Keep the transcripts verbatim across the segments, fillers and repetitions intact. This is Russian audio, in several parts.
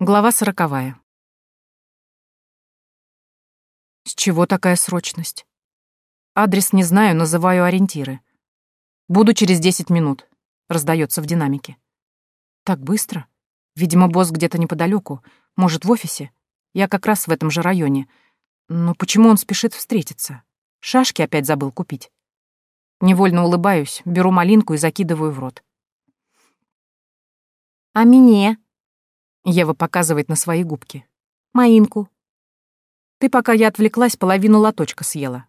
Глава сороковая. С чего такая срочность? Адрес не знаю, называю ориентиры. Буду через десять минут. Раздается в динамике. Так быстро? Видимо, босс где-то неподалеку. Может, в офисе? Я как раз в этом же районе. Но почему он спешит встретиться? Шашки опять забыл купить. Невольно улыбаюсь, беру малинку и закидываю в рот. «А мне?» Ева показывает на свои губки. «Маинку». Ты, пока я отвлеклась, половину лоточка съела.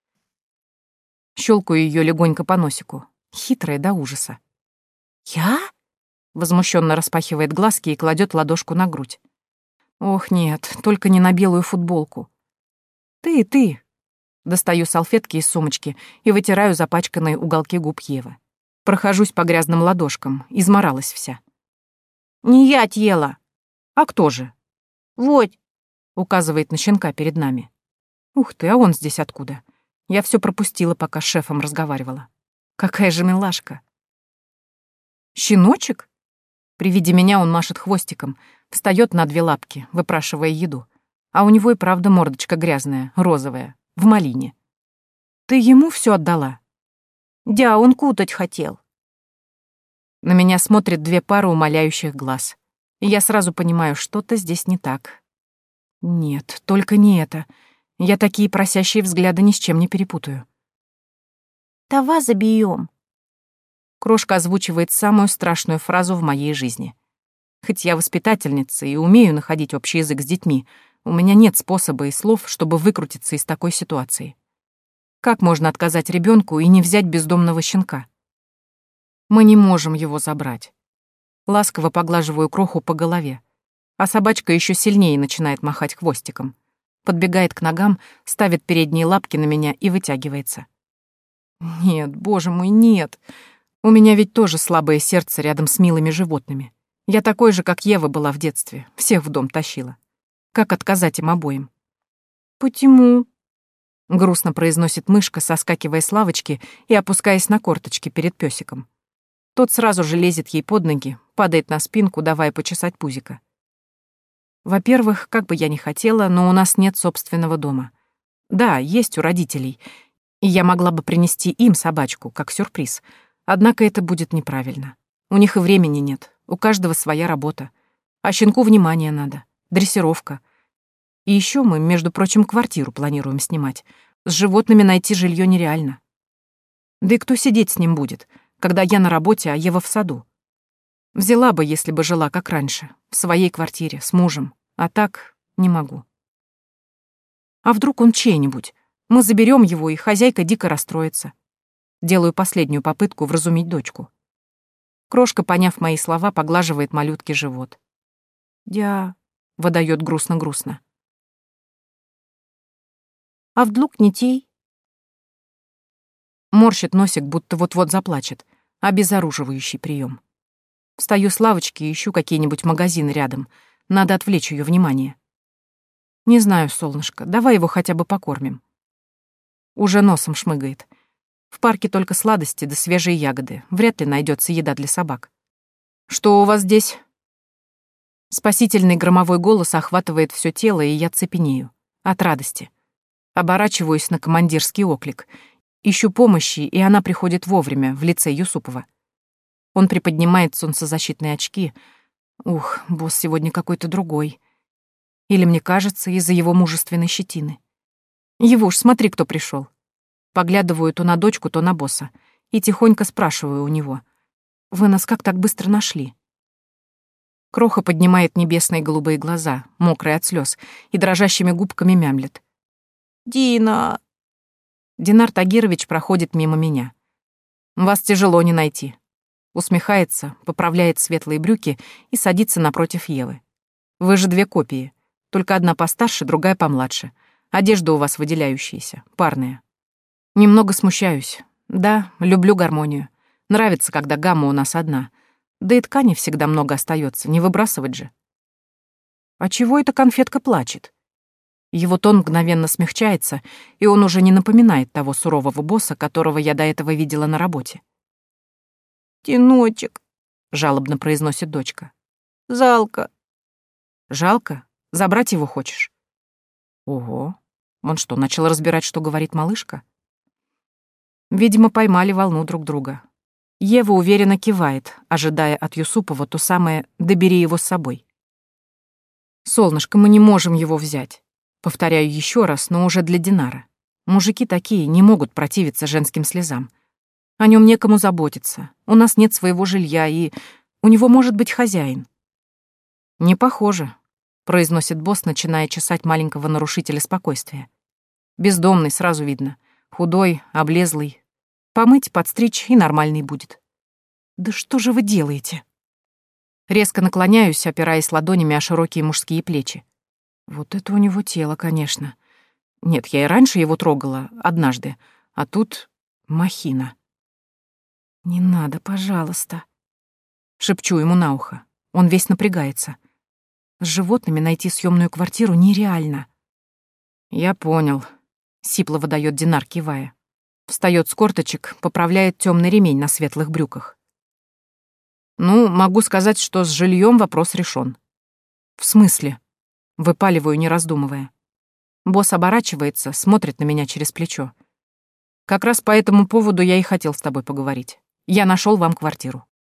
Щелкаю ее легонько по носику. Хитрая до ужаса. «Я?» Возмущенно распахивает глазки и кладет ладошку на грудь. Ох, нет, только не на белую футболку. Ты, ты. Достаю салфетки из сумочки и вытираю запачканные уголки губ Евы. Прохожусь по грязным ладошкам, изморалась вся. «Не я ела». А кто же? «Вот». Указывает на щенка перед нами. Ух ты, а он здесь откуда? Я все пропустила, пока с шефом разговаривала. Какая же милашка. Щеночек? При виде меня он машет хвостиком, встает на две лапки, выпрашивая еду. А у него и правда мордочка грязная, розовая, в малине. Ты ему все отдала? «Дя, он кутать хотел». На меня смотрят две пары умоляющих глаз. И я сразу понимаю, что-то здесь не так. Нет, только не это. Я такие просящие взгляды ни с чем не перепутаю. «Давай забьем». Крошка озвучивает самую страшную фразу в моей жизни. Хоть я воспитательница и умею находить общий язык с детьми, у меня нет способа и слов, чтобы выкрутиться из такой ситуации. Как можно отказать ребенку и не взять бездомного щенка? Мы не можем его забрать. Ласково поглаживаю кроху по голове, а собачка еще сильнее начинает махать хвостиком. Подбегает к ногам, ставит передние лапки на меня и вытягивается. Нет, боже мой, нет. У меня ведь тоже слабое сердце рядом с милыми животными. Я такой же, как Ева была в детстве, всех в дом тащила. Как отказать им обоим? «Почему?» — грустно произносит мышка, соскакивая с лавочки и опускаясь на корточки перед пёсиком. Тот сразу же лезет ей под ноги, падает на спинку, давая почесать пузико. Во-первых, как бы я ни хотела, но у нас нет собственного дома. Да, есть у родителей, и я могла бы принести им собачку, как сюрприз. Однако это будет неправильно. У них и времени нет, у каждого своя работа. А щенку внимания надо, дрессировка. И еще мы, между прочим, квартиру планируем снимать. С животными найти жилье нереально. Да и кто сидеть с ним будет, когда я на работе, а Ева в саду? Взяла бы, если бы жила как раньше, в своей квартире, с мужем. А так не могу. А вдруг он чей-нибудь? Мы заберем его, и хозяйка дико расстроится. Делаю последнюю попытку вразумить дочку. Крошка, поняв мои слова, поглаживает малютке живот. «Дя...» — выдает грустно-грустно. «А вдруг не тей?» Морщит носик, будто вот-вот заплачет. Обезоруживающий прием. Встаю с лавочки и ищу какие-нибудь магазины рядом. Надо отвлечь ее внимание. Не знаю, солнышко, давай его хотя бы покормим. Уже носом шмыгает. В парке только сладости да свежие ягоды. Вряд ли найдется еда для собак. Что у вас здесь? Спасительный громовой голос охватывает все тело, и я цепенею. От радости. Оборачиваюсь на командирский оклик. Ищу помощи, и она приходит вовремя, в лице Юсупова. Он приподнимает солнцезащитные очки. Ух, босс сегодня какой-то другой. Или мне кажется, из-за его мужественной щетины. Евуш, смотри, кто пришел. Поглядываю то на дочку, то на босса. И тихонько спрашиваю у него. Вы нас как так быстро нашли? Кроха поднимает небесные голубые глаза, мокрые от слез, и дрожащими губками мямлет. «Дина...» Динар Тагирович проходит мимо меня. Вас тяжело не найти. Усмехается, поправляет светлые брюки и садится напротив Евы. Вы же две копии. Только одна постарше, другая помладше. Одежда у вас выделяющаяся, парная. Немного смущаюсь. Да, люблю гармонию. Нравится, когда гамма у нас одна. Да и ткани всегда много остается, не выбрасывать же. А чего эта конфетка плачет? Его тон мгновенно смягчается, и он уже не напоминает того сурового босса, которого я до этого видела на работе. «Тиночек», — жалобно произносит дочка. «залко». Жалко? Забрать его хочешь? Ого. Он что, начал разбирать, что говорит малышка? Видимо, поймали волну друг друга. Ева уверенно кивает, ожидая от Юсупова то самое «добери его с собой». «Солнышко, мы не можем его взять». Повторяю еще раз, но уже для Динара. Мужики такие, не могут противиться женским слезам. О нем некому заботиться, у нас нет своего жилья, и у него может быть хозяин. «Не похоже», — произносит босс, начиная чесать маленького нарушителя спокойствия. «Бездомный, сразу видно. Худой, облезлый. Помыть, подстричь, и нормальный будет». «Да что же вы делаете?» Резко наклоняюсь, опираясь ладонями о широкие мужские плечи. Вот это у него тело, конечно. Нет, я и раньше его трогала, однажды. А тут махина. «Не надо, пожалуйста», — шепчу ему на ухо. Он весь напрягается. С животными найти съемную квартиру нереально. «Я понял», — сипло выдает Динар, кивая. Встает с корточек, поправляет темный ремень на светлых брюках. «Ну, могу сказать, что с жильем вопрос решен». «В смысле?» — выпаливаю, не раздумывая. Босс оборачивается, смотрит на меня через плечо. «Как раз по этому поводу я и хотел с тобой поговорить. Я нашел вам квартиру».